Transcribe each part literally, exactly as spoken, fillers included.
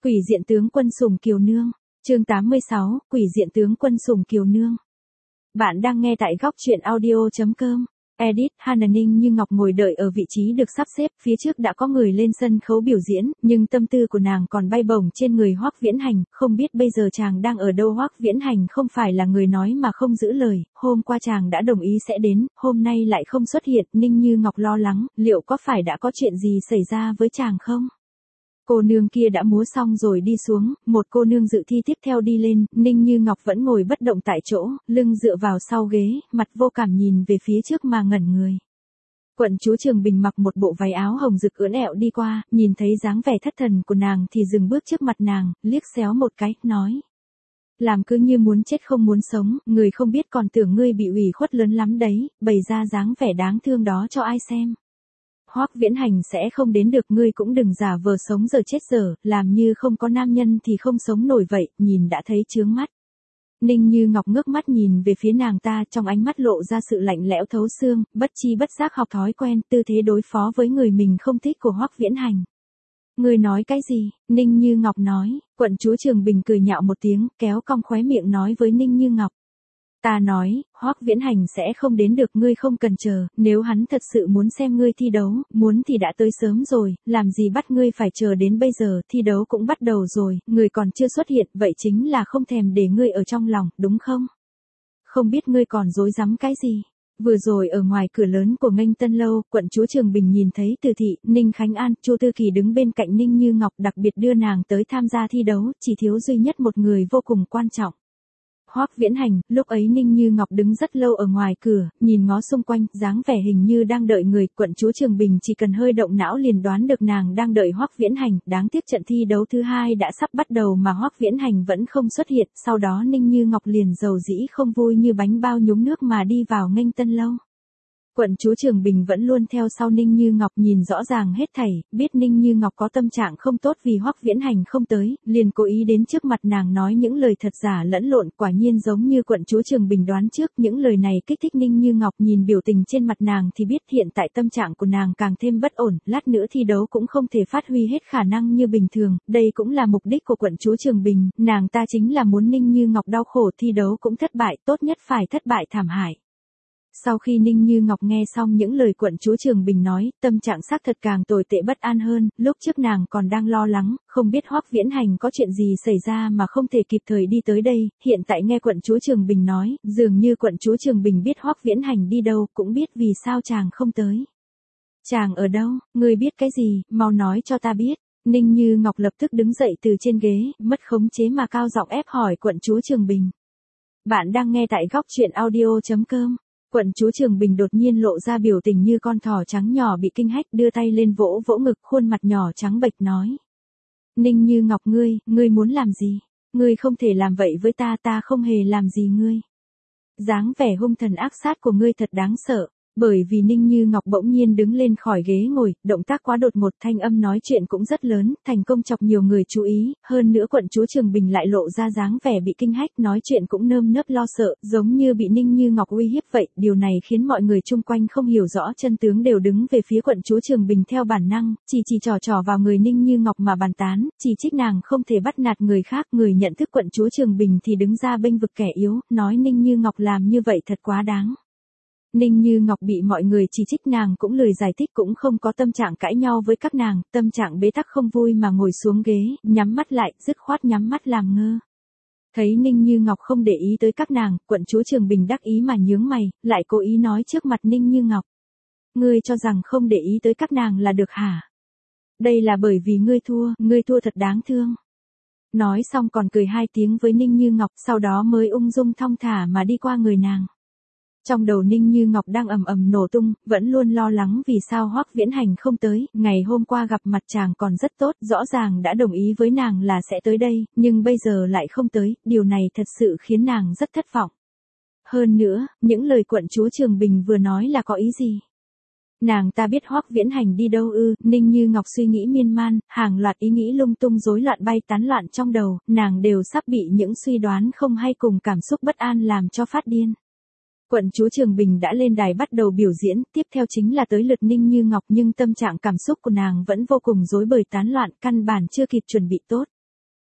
Quỷ diện tướng quân Sùng Kiều Nương. Chương tám mươi sáu, Quỷ diện tướng quân Sùng Kiều Nương. Bạn đang nghe tại góc truyện audio chấm com. Edit, Hana Ninh Như Ngọc ngồi đợi ở vị trí được sắp xếp, phía trước đã có người lên sân khấu biểu diễn, nhưng tâm tư của nàng còn bay bổng trên người Hoắc Viễn Hành, không biết bây giờ chàng đang ở đâu. Hoắc Viễn Hành không phải là người nói mà không giữ lời, hôm qua chàng đã đồng ý sẽ đến, hôm nay lại không xuất hiện. Ninh Như Ngọc lo lắng, liệu có phải đã có chuyện gì xảy ra với chàng không? Cô nương kia đã múa xong rồi đi xuống, một cô nương dự thi tiếp theo đi lên, Ninh Như Ngọc vẫn ngồi bất động tại chỗ, lưng dựa vào sau ghế, mặt vô cảm nhìn về phía trước mà ngẩn người. Quận chúa Trường Bình mặc một bộ váy áo hồng rực ưỡn ẹo đi qua, nhìn thấy dáng vẻ thất thần của nàng thì dừng bước trước mặt nàng, liếc xéo một cái, nói. Làm cứ như muốn chết không muốn sống, người không biết còn tưởng ngươi bị ủy khuất lớn lắm đấy, bày ra dáng vẻ đáng thương đó cho ai xem. Hoắc Viễn Hành sẽ không đến được, ngươi cũng đừng giả vờ sống giờ chết giờ, làm như không có nam nhân thì không sống nổi vậy, nhìn đã thấy chướng mắt. Ninh Như Ngọc ngước mắt nhìn về phía nàng ta, trong ánh mắt lộ ra sự lạnh lẽo thấu xương, bất chi bất giác học thói quen tư thế đối phó với người mình không thích của Hoắc Viễn Hành. Ngươi nói cái gì? Ninh Như Ngọc nói. Quận chúa Trường Bình cười nhạo một tiếng, kéo cong khóe miệng nói với Ninh Như Ngọc. Ta nói, Hoắc Viễn Hành sẽ không đến được, ngươi không cần chờ, nếu hắn thật sự muốn xem ngươi thi đấu, muốn thì đã tới sớm rồi, làm gì bắt ngươi phải chờ đến bây giờ, thi đấu cũng bắt đầu rồi, ngươi còn chưa xuất hiện, vậy chính là không thèm để ngươi ở trong lòng, đúng không? Không biết ngươi còn dối rắm cái gì? Vừa rồi ở ngoài cửa lớn của Nghênh Tân Lâu, quận chúa Trường Bình nhìn thấy Từ Thị, Ninh Khánh An, Chu Tư Kỳ đứng bên cạnh Ninh Như Ngọc, đặc biệt đưa nàng tới tham gia thi đấu, chỉ thiếu duy nhất một người vô cùng quan trọng. Hoắc Viễn Hành. Lúc ấy Ninh Như Ngọc đứng rất lâu ở ngoài cửa, nhìn ngó xung quanh, dáng vẻ hình như đang đợi người, quận chúa Trường Bình chỉ cần hơi động não liền đoán được nàng đang đợi Hoắc Viễn Hành, đáng tiếc trận thi đấu thứ hai đã sắp bắt đầu mà Hoắc Viễn Hành vẫn không xuất hiện, sau đó Ninh Như Ngọc liền dầu dĩ không vui như bánh bao nhúng nước mà đi vào Nghênh Tân Lâu. Quận chúa Trường Bình vẫn luôn theo sau Ninh Như Ngọc, nhìn rõ ràng hết thảy, biết Ninh Như Ngọc có tâm trạng không tốt vì Hoắc Viễn Hành không tới, liền cố ý đến trước mặt nàng nói những lời thật giả lẫn lộn, quả nhiên giống như quận chúa Trường Bình đoán trước, những lời này kích thích Ninh Như Ngọc, nhìn biểu tình trên mặt nàng thì biết hiện tại tâm trạng của nàng càng thêm bất ổn, lát nữa thi đấu cũng không thể phát huy hết khả năng như bình thường, đây cũng là mục đích của quận chúa Trường Bình, nàng ta chính là muốn Ninh Như Ngọc đau khổ, thi đấu cũng thất bại, tốt nhất phải thất bại thảm hại. Sau khi Ninh Như Ngọc nghe xong những lời quận chúa Trường Bình nói, tâm trạng xác thật càng tồi tệ bất an hơn, lúc trước nàng còn đang lo lắng, không biết Hoắc Viễn Hành có chuyện gì xảy ra mà không thể kịp thời đi tới đây, hiện tại nghe quận chúa Trường Bình nói, dường như quận chúa Trường Bình biết Hoắc Viễn Hành đi đâu, cũng biết vì sao chàng không tới. Chàng ở đâu, ngươi biết cái gì, mau nói cho ta biết. Ninh Như Ngọc lập tức đứng dậy từ trên ghế, mất khống chế mà cao giọng ép hỏi quận chúa Trường Bình. Bạn đang nghe tại góc truyện audio chấm com. Quận chúa Trường Bình đột nhiên lộ ra biểu tình như con thỏ trắng nhỏ bị kinh hách, đưa tay lên vỗ vỗ ngực, khuôn mặt nhỏ trắng bệch nói. Ninh Như Ngọc, ngươi, ngươi muốn làm gì? Ngươi không thể làm vậy với ta, ta không hề làm gì ngươi. Dáng vẻ hung thần ác sát của ngươi thật đáng sợ. Bởi vì Ninh Như Ngọc bỗng nhiên đứng lên khỏi ghế ngồi, động tác quá đột ngột, thanh âm nói chuyện cũng rất lớn, thành công chọc nhiều người chú ý, hơn nữa quận chúa Trường Bình lại lộ ra dáng vẻ bị kinh hách, nói chuyện cũng nơm nớp lo sợ, giống như bị Ninh Như Ngọc uy hiếp vậy, điều này khiến mọi người chung quanh không hiểu rõ chân tướng đều đứng về phía quận chúa Trường Bình theo bản năng, chỉ chỉ trò trò vào người Ninh Như Ngọc mà bàn tán, chỉ trích nàng không thể bắt nạt người khác, người nhận thức quận chúa Trường Bình thì đứng ra bênh vực kẻ yếu, nói Ninh Như Ngọc làm như vậy thật quá đáng. Ninh Như Ngọc bị mọi người chỉ trích, nàng cũng lười giải thích, cũng không có tâm trạng cãi nhau với các nàng, tâm trạng bế tắc không vui mà ngồi xuống ghế, nhắm mắt lại, dứt khoát nhắm mắt làm ngơ. Thấy Ninh Như Ngọc không để ý tới các nàng, quận chúa Trường Bình đắc ý mà nhướng mày, lại cố ý nói trước mặt Ninh Như Ngọc. Ngươi cho rằng không để ý tới các nàng là được hả? Đây là bởi vì ngươi thua, ngươi thua thật đáng thương. Nói xong còn cười hai tiếng với Ninh Như Ngọc, sau đó mới ung dung thong thả mà đi qua người nàng. Trong đầu Ninh Như Ngọc đang ầm ầm nổ tung, vẫn luôn lo lắng vì sao Hoắc Viễn Hành không tới, ngày hôm qua gặp mặt chàng còn rất tốt, rõ ràng đã đồng ý với nàng là sẽ tới đây, nhưng bây giờ lại không tới, điều này thật sự khiến nàng rất thất vọng. Hơn nữa, những lời quận chúa Trường Bình vừa nói là có ý gì? Nàng ta biết Hoắc Viễn Hành đi đâu ư? Ninh Như Ngọc suy nghĩ miên man, hàng loạt ý nghĩ lung tung rối loạn bay tán loạn trong đầu, nàng đều sắp bị những suy đoán không hay cùng cảm xúc bất an làm cho phát điên. Quận chúa Trường Bình đã lên đài bắt đầu biểu diễn, tiếp theo chính là tới lượt Ninh Như Ngọc, nhưng tâm trạng cảm xúc của nàng vẫn vô cùng rối bời tán loạn, căn bản chưa kịp chuẩn bị tốt.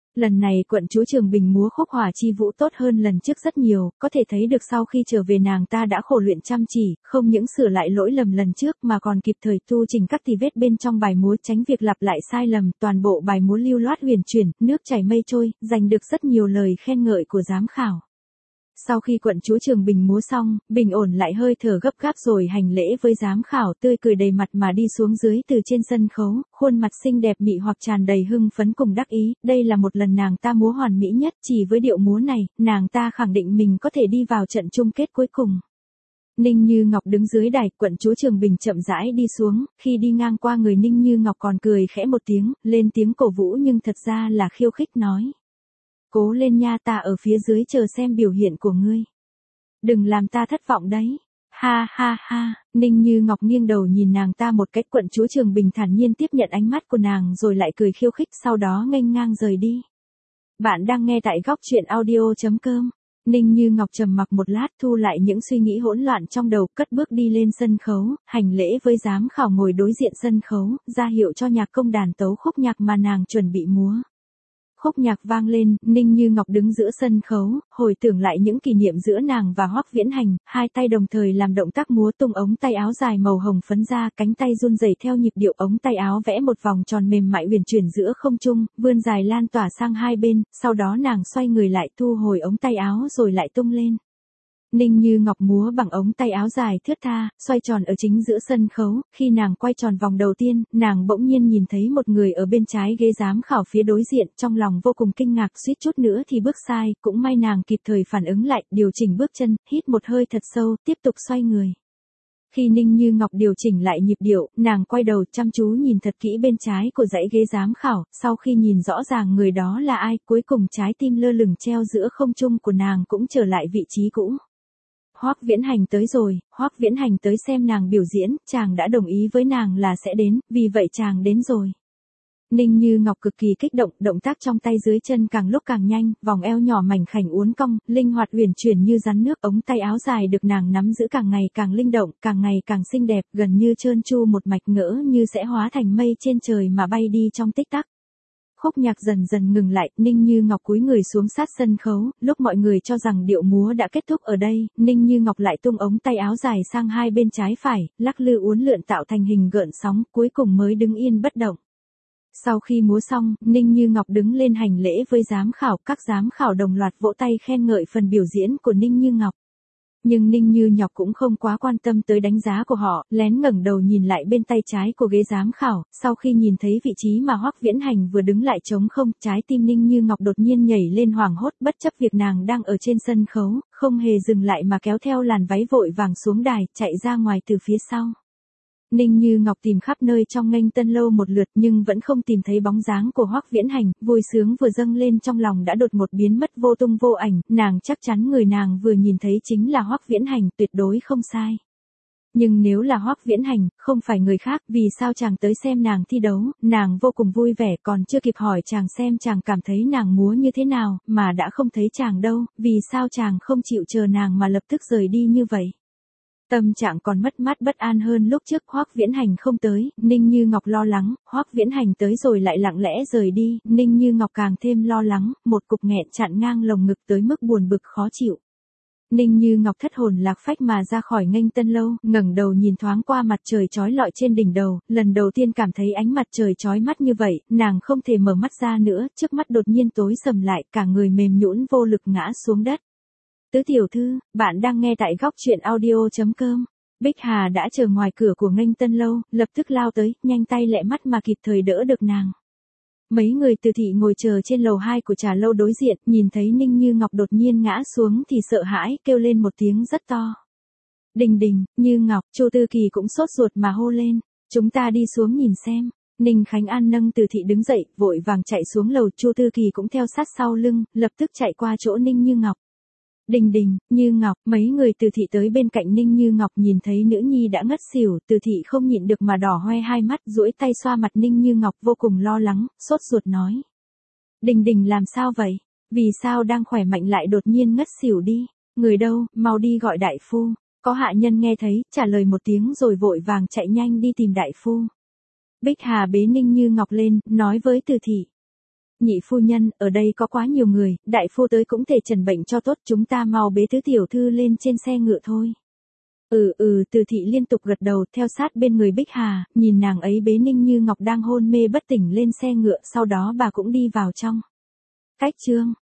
Lần này quận chúa Trường Bình múa khúc hỏa chi vũ tốt hơn lần trước rất nhiều, có thể thấy được sau khi trở về nàng ta đã khổ luyện chăm chỉ, không những sửa lại lỗi lầm lần trước mà còn kịp thời tu chỉnh các tì vết bên trong bài múa tránh việc lặp lại sai lầm, toàn bộ bài múa lưu loát huyền chuyển, nước chảy mây trôi, giành được rất nhiều lời khen ngợi của giám khảo. Sau khi quận chúa Trường Bình múa xong, bình ổn lại hơi thở gấp gáp rồi hành lễ với giám khảo, tươi cười đầy mặt mà đi xuống dưới từ trên sân khấu, khuôn mặt xinh đẹp mị hoặc tràn đầy hưng phấn cùng đắc ý, đây là một lần nàng ta múa hoàn mỹ nhất, chỉ với điệu múa này, nàng ta khẳng định mình có thể đi vào trận chung kết cuối cùng. Ninh Như Ngọc đứng dưới đài, quận chúa Trường Bình chậm rãi đi xuống, khi đi ngang qua người Ninh Như Ngọc còn cười khẽ một tiếng, lên tiếng cổ vũ nhưng thật ra là khiêu khích nói. Cố lên nha, ta ở phía dưới chờ xem biểu hiện của ngươi. Đừng làm ta thất vọng đấy. Ha ha ha, Ninh Như Ngọc nghiêng đầu nhìn nàng ta một cách, quận chúa Trường Bình thản nhiên tiếp nhận ánh mắt của nàng rồi lại cười khiêu khích, sau đó nghênh ngang rời đi. Bạn đang nghe tại góc truyện audio chấm com. Ninh Như Ngọc trầm mặc một lát, thu lại những suy nghĩ hỗn loạn trong đầu, cất bước đi lên sân khấu, hành lễ với giám khảo ngồi đối diện sân khấu, ra hiệu cho nhạc công đàn tấu khúc nhạc mà nàng chuẩn bị múa. Khúc nhạc vang lên, Ninh Như Ngọc đứng giữa sân khấu, hồi tưởng lại những kỷ niệm giữa nàng và Hoắc Viễn Hành, hai tay đồng thời làm động tác múa tung ống tay áo dài màu hồng phấn ra, cánh tay run rẩy theo nhịp điệu, ống tay áo vẽ một vòng tròn mềm mại huyền chuyển giữa không trung, vươn dài lan tỏa sang hai bên, sau đó nàng xoay người lại thu hồi ống tay áo rồi lại tung lên. Ninh Như Ngọc múa bằng ống tay áo dài thướt tha, xoay tròn ở chính giữa sân khấu, khi nàng quay tròn vòng đầu tiên, nàng bỗng nhiên nhìn thấy một người ở bên trái ghế giám khảo phía đối diện, trong lòng vô cùng kinh ngạc, suýt chút nữa thì bước sai, cũng may nàng kịp thời phản ứng lại, điều chỉnh bước chân, hít một hơi thật sâu, tiếp tục xoay người. Khi Ninh Như Ngọc điều chỉnh lại nhịp điệu, nàng quay đầu chăm chú nhìn thật kỹ bên trái của dãy ghế giám khảo, sau khi nhìn rõ ràng người đó là ai, cuối cùng trái tim lơ lửng treo giữa không trung của nàng cũng trở lại vị trí cũ. Hoắc Viễn Hành tới rồi, Hoắc Viễn Hành tới xem nàng biểu diễn, chàng đã đồng ý với nàng là sẽ đến, vì vậy chàng đến rồi. Ninh Như Ngọc cực kỳ kích động, động tác trong tay dưới chân càng lúc càng nhanh, vòng eo nhỏ mảnh khảnh uốn cong, linh hoạt huyền chuyển như rắn nước, ống tay áo dài được nàng nắm giữ càng ngày càng linh động, càng ngày càng xinh đẹp, gần như trơn tru một mạch, ngỡ như sẽ hóa thành mây trên trời mà bay đi trong tích tắc. Khúc nhạc dần dần ngừng lại, Ninh Như Ngọc cúi người xuống sát sân khấu, lúc mọi người cho rằng điệu múa đã kết thúc ở đây, Ninh Như Ngọc lại tung ống tay áo dài sang hai bên trái phải, lắc lư uốn lượn tạo thành hình gợn sóng, cuối cùng mới đứng yên bất động. Sau khi múa xong, Ninh Như Ngọc đứng lên hành lễ với giám khảo, các giám khảo đồng loạt vỗ tay khen ngợi phần biểu diễn của Ninh Như Ngọc. Nhưng Ninh Như Ngọc cũng không quá quan tâm tới đánh giá của họ, lén ngẩng đầu nhìn lại bên tay trái của ghế giám khảo, sau khi nhìn thấy vị trí mà Hoắc Viễn Hành vừa đứng lại trống không, trái tim Ninh Như Ngọc đột nhiên nhảy lên hoảng hốt, bất chấp việc nàng đang ở trên sân khấu, không hề dừng lại mà kéo theo làn váy vội vàng xuống đài, chạy ra ngoài từ phía sau. Ninh Như Ngọc tìm khắp nơi trong Nghênh Tân Lâu một lượt nhưng vẫn không tìm thấy bóng dáng của Hoắc Viễn Hành, vui sướng vừa dâng lên trong lòng đã đột ngột biến mất vô tung vô ảnh, nàng chắc chắn người nàng vừa nhìn thấy chính là Hoắc Viễn Hành, tuyệt đối không sai. Nhưng nếu là Hoắc Viễn Hành, không phải người khác, vì sao chàng tới xem nàng thi đấu, nàng vô cùng vui vẻ, còn chưa kịp hỏi chàng xem chàng cảm thấy nàng múa như thế nào, mà đã không thấy chàng đâu, vì sao chàng không chịu chờ nàng mà lập tức rời đi như vậy. Tâm trạng còn mất mát bất an hơn lúc trước, Hoắc Viễn Hành không tới, Ninh Như Ngọc lo lắng, Hoắc Viễn Hành tới rồi lại lặng lẽ rời đi, Ninh Như Ngọc càng thêm lo lắng, một cục nghẹn chặn ngang lồng ngực tới mức buồn bực khó chịu. Ninh Như Ngọc thất hồn lạc phách mà ra khỏi Nghênh Tân Lâu, ngẩng đầu nhìn thoáng qua mặt trời chói lọi trên đỉnh đầu, lần đầu tiên cảm thấy ánh mặt trời chói mắt như vậy, nàng không thể mở mắt ra nữa, trước mắt đột nhiên tối sầm lại, cả người mềm nhũn vô lực ngã xuống đất. Tứ tiểu thư, bạn đang nghe tại góc truyện audio chấm com. Bích Hà đã chờ ngoài cửa của Nghênh Tân Lâu, lập tức lao tới, nhanh tay lẹ mắt mà kịp thời đỡ được nàng. Mấy người từ thị ngồi chờ trên lầu hai của trà lâu đối diện, nhìn thấy Ninh Như Ngọc đột nhiên ngã xuống thì sợ hãi, kêu lên một tiếng rất to. Đình Đình, Như Ngọc, Chu Tư Kỳ cũng sốt ruột mà hô lên, chúng ta đi xuống nhìn xem. Ninh Khánh An nâng Từ thị đứng dậy, vội vàng chạy xuống lầu, Chu Tư Kỳ cũng theo sát sau lưng, lập tức chạy qua chỗ Ninh Như Ngọc. Đình Đình, Như Ngọc, mấy người Từ thị tới bên cạnh Ninh Như Ngọc nhìn thấy nữ nhi đã ngất xỉu, Từ thị không nhịn được mà đỏ hoe hai mắt, duỗi tay xoa mặt Ninh Như Ngọc vô cùng lo lắng, sốt ruột nói. Đình Đình làm sao vậy? Vì sao đang khỏe mạnh lại đột nhiên ngất xỉu đi? Người đâu, mau đi gọi đại phu. Có hạ nhân nghe thấy, trả lời một tiếng rồi vội vàng chạy nhanh đi tìm đại phu. Bích Hà bế Ninh Như Ngọc lên, nói với Từ thị. Nhị phu nhân, ở đây có quá nhiều người, đại phu tới cũng thể trần bệnh cho tốt, chúng ta mau bế tứ tiểu thư lên trên xe ngựa thôi. Ừ ừ, Từ thị liên tục gật đầu, theo sát bên người Bích Hà, nhìn nàng ấy bế Ninh Như Ngọc đang hôn mê bất tỉnh lên xe ngựa, sau đó bà cũng đi vào trong. Cách chương